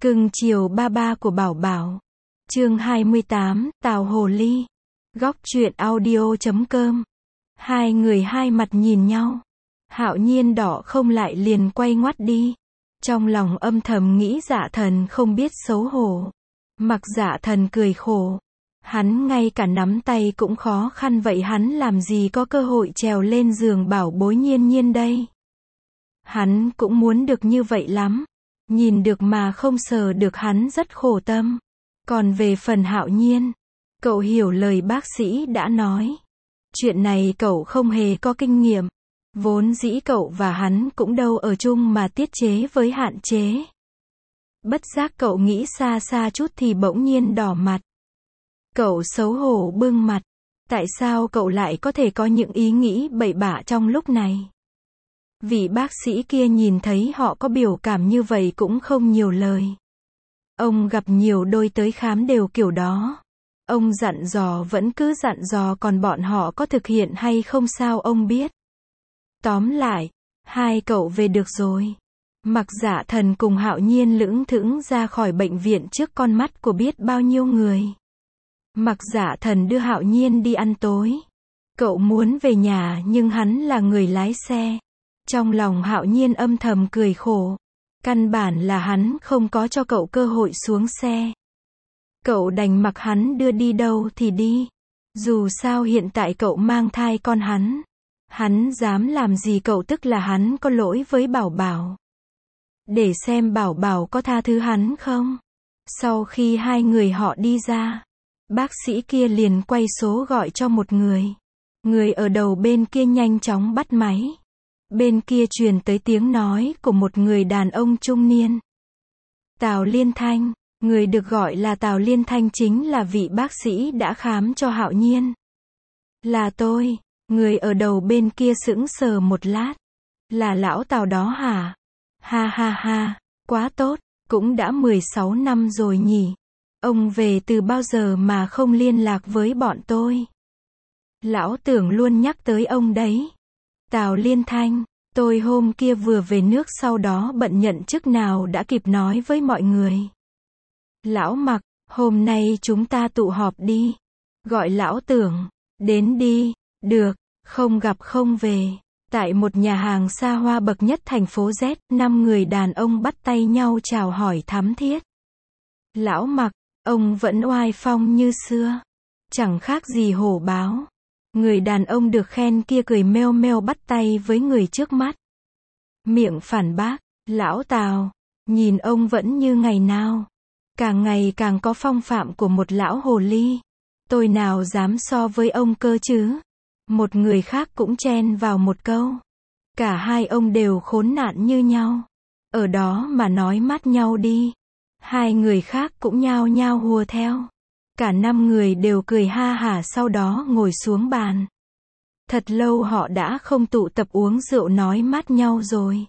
Cưng chiều ba ba của Bảo Bảo. Chương 28, Tào Hồ Ly. Góc truyện audio.com. Hai người hai mặt nhìn nhau. Hạo Nhiên đỏ không lại liền quay ngoắt đi. Trong lòng âm thầm nghĩ Dạ Thần không biết xấu hổ. Mặc Dạ Thần cười khổ. Hắn ngay cả nắm tay cũng khó khăn vậy hắn làm gì có cơ hội trèo lên giường bảo bối Nhiên Nhiên đây. Hắn cũng muốn được như vậy lắm. Nhìn được mà không sờ được hắn rất khổ tâm. Còn về phần Hạo Nhiên, cậu hiểu lời bác sĩ đã nói. Chuyện này cậu không hề có kinh nghiệm. Vốn dĩ cậu và hắn cũng đâu ở chung mà tiết chế với hạn chế. Bất giác cậu nghĩ xa xa chút thì bỗng nhiên đỏ mặt. Cậu xấu hổ bưng mặt. Tại sao cậu lại có thể có những ý nghĩ bậy bạ trong lúc này? Vị bác sĩ kia nhìn thấy họ có biểu cảm như vậy cũng không nhiều lời. Ông gặp nhiều đôi tới khám đều kiểu đó. Ông dặn dò vẫn cứ dặn dò còn bọn họ có thực hiện hay không sao ông biết. Tóm lại, hai cậu về được rồi. Mặc Dạ Thần cùng Hạo Nhiên lững thững ra khỏi bệnh viện trước con mắt của biết bao nhiêu người. Mặc Dạ Thần đưa Hạo Nhiên đi ăn tối. Cậu muốn về nhà nhưng hắn là người lái xe. Trong lòng Hạo Nhiên âm thầm cười khổ. Căn bản là hắn không có cho cậu cơ hội xuống xe. Cậu đành mặc hắn đưa đi đâu thì đi. Dù sao hiện tại cậu mang thai con hắn. Hắn dám làm gì cậu tức là hắn có lỗi với Bảo Bảo. Để xem Bảo Bảo có tha thứ hắn không. Sau khi hai người họ đi ra, bác sĩ kia liền quay số gọi cho một người. Người ở đầu bên kia nhanh chóng bắt máy. Bên kia truyền tới tiếng nói của một người đàn ông trung niên. Tào Liên Thanh. Người được gọi là Tào Liên Thanh chính là vị bác sĩ đã khám cho Hạo Nhiên. Là tôi. Người ở đầu bên kia sững sờ một lát. Là lão Tào đó hả? Ha ha ha, quá tốt, cũng đã 16 năm rồi nhỉ. Ông về từ bao giờ mà không liên lạc với bọn tôi? Lão tưởng luôn nhắc tới ông đấy. Tào Liên Thanh, tôi hôm kia vừa về nước sau đó bận nhận chức nào đã kịp nói với mọi người. Lão Mặc, hôm nay chúng ta tụ họp đi. Gọi lão Tưởng, đến đi, được, không gặp không về. Tại một nhà hàng xa hoa bậc nhất thành phố Z, 5 người đàn ông bắt tay nhau chào hỏi thắm thiết. Lão Mặc, ông vẫn oai phong như xưa. Chẳng khác gì hổ báo. Người đàn ông được khen kia cười meo meo bắt tay với người trước mắt. Miệng phản bác, lão Tào, nhìn ông vẫn như ngày nào. Càng ngày càng có phong phạm của một lão hồ ly. Tôi nào dám so với ông cơ chứ? Một người khác cũng chen vào một câu. Cả hai ông đều khốn nạn như nhau. Ở đó mà nói mát nhau đi. Hai người khác cũng nhao nhao hùa theo. Cả 5 người đều cười ha hả sau đó ngồi xuống bàn. Thật lâu họ đã không tụ tập uống rượu nói mát nhau rồi.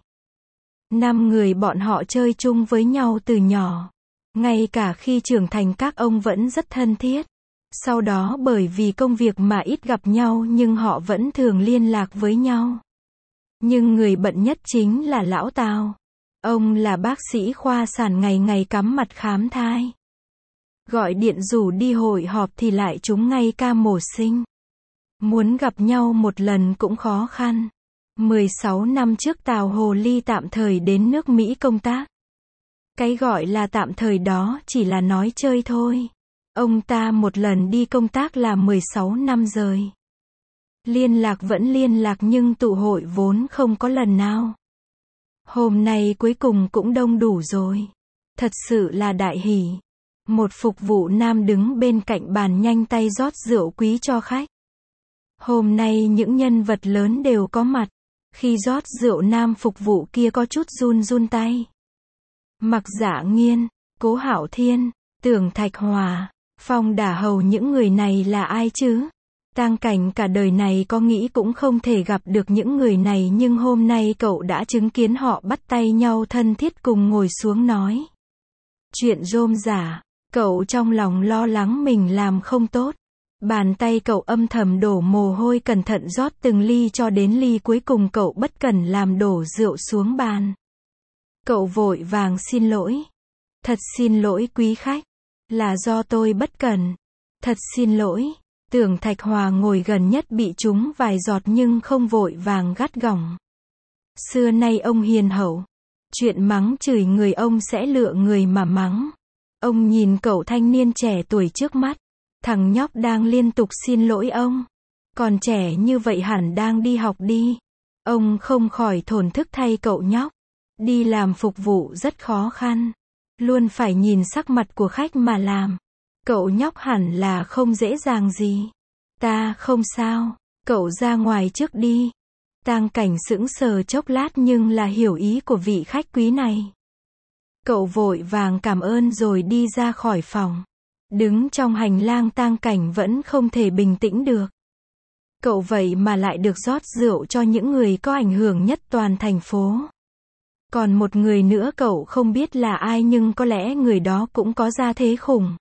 5 người bọn họ chơi chung với nhau từ nhỏ. Ngay cả khi trưởng thành các ông vẫn rất thân thiết. Sau đó bởi vì công việc mà ít gặp nhau nhưng họ vẫn thường liên lạc với nhau. Nhưng người bận nhất chính là lão Tào. Ông là bác sĩ khoa sản ngày ngày cắm mặt khám thai. Gọi điện rủ đi hội họp thì lại trúng ngay ca mổ sinh. Muốn gặp nhau một lần cũng khó khăn. 16 năm trước Tào Hồ Ly tạm thời đến nước Mỹ công tác. Cái gọi là tạm thời đó chỉ là nói chơi thôi. Ông ta một lần đi công tác là 16 năm rồi. Liên lạc vẫn liên lạc nhưng tụ hội vốn không có lần nào. Hôm nay cuối cùng cũng đông đủ rồi. Thật sự là đại hỷ. Một phục vụ nam đứng bên cạnh bàn nhanh tay rót rượu quý cho khách. Hôm nay những nhân vật lớn đều có mặt. Khi rót rượu nam phục vụ kia có chút run run tay. Mặc Dạ Nghiên, Cố Hạo Thiên, Tưởng Thạch Hòa, Phong Đả Hầu những người này là ai chứ? Tang Cảnh cả đời này có nghĩ cũng không thể gặp được những người này nhưng hôm nay cậu đã chứng kiến họ bắt tay nhau thân thiết cùng ngồi xuống nói. Chuyện rôm rả, cậu trong lòng lo lắng mình làm không tốt. Bàn tay cậu âm thầm đổ mồ hôi cẩn thận rót từng ly cho đến ly cuối cùng cậu bất cẩn làm đổ rượu xuống bàn. Cậu vội vàng xin lỗi. Thật xin lỗi quý khách. Là do tôi bất cẩn. Thật xin lỗi. Tưởng Thạch Hòa ngồi gần nhất bị trúng vài giọt nhưng không vội vàng gắt gỏng. Xưa nay ông hiền hậu. Chuyện mắng chửi người ông sẽ lựa người mà mắng. Ông nhìn cậu thanh niên trẻ tuổi trước mắt. Thằng nhóc đang liên tục xin lỗi ông. Còn trẻ như vậy hẳn đang đi học đi. Ông không khỏi thổn thức thay cậu nhóc. Đi làm phục vụ rất khó khăn. Luôn phải nhìn sắc mặt của khách mà làm. Cậu nhóc hẳn là không dễ dàng gì. Ta không sao. Cậu ra ngoài trước đi. Tang Cảnh sững sờ chốc lát nhưng là hiểu ý của vị khách quý này. Cậu vội vàng cảm ơn rồi đi ra khỏi phòng. Đứng trong hành lang Tang Cảnh vẫn không thể bình tĩnh được. Cậu vậy mà lại được rót rượu cho những người có ảnh hưởng nhất toàn thành phố. Còn một người nữa cậu không biết là ai nhưng có lẽ người đó cũng có gia thế khủng.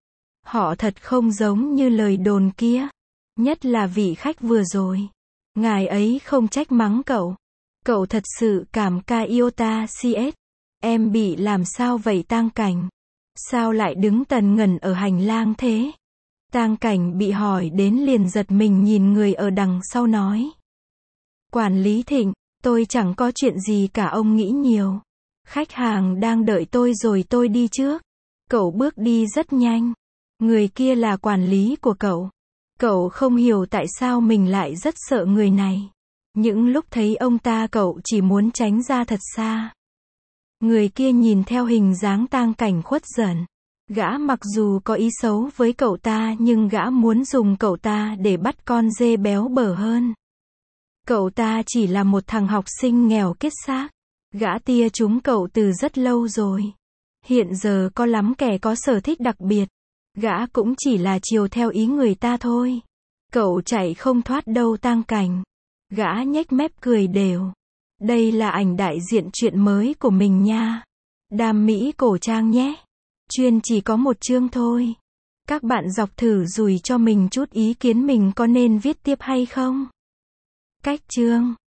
Họ thật không giống như lời đồn kia. Nhất là vị khách vừa rồi. Ngài ấy không trách mắng cậu. Cậu thật sự cảm ca iota cs. Em bị làm sao vậy Tang Cảnh? Sao lại đứng tần ngần ở hành lang thế? Tang Cảnh bị hỏi đến liền giật mình nhìn người ở đằng sau nói. Quản lý Thịnh, tôi chẳng có chuyện gì cả ông nghĩ nhiều. Khách hàng đang đợi tôi rồi tôi đi trước. Cậu bước đi rất nhanh. Người kia là quản lý của cậu. Cậu không hiểu tại sao mình lại rất sợ người này. Những lúc thấy ông ta cậu chỉ muốn tránh ra thật xa. Người kia nhìn theo hình dáng Tang Cảnh khuất dần. Gã mặc dù có ý xấu với cậu ta nhưng gã muốn dùng cậu ta để bắt con dê béo bở hơn. Cậu ta chỉ là một thằng học sinh nghèo kiết xác. Gã tia trúng cậu từ rất lâu rồi. Hiện giờ có lắm kẻ có sở thích đặc biệt. Gã cũng chỉ là chiều theo ý người ta thôi. Cậu chạy không thoát đâu Tang Cảnh. Gã nhếch mép cười đều. Đây là ảnh đại diện chuyện mới của mình nha. Đam mỹ cổ trang nhé. Chuyên chỉ có một chương thôi. Các bạn đọc thử dùi cho mình chút ý kiến mình có nên viết tiếp hay không. Cách chương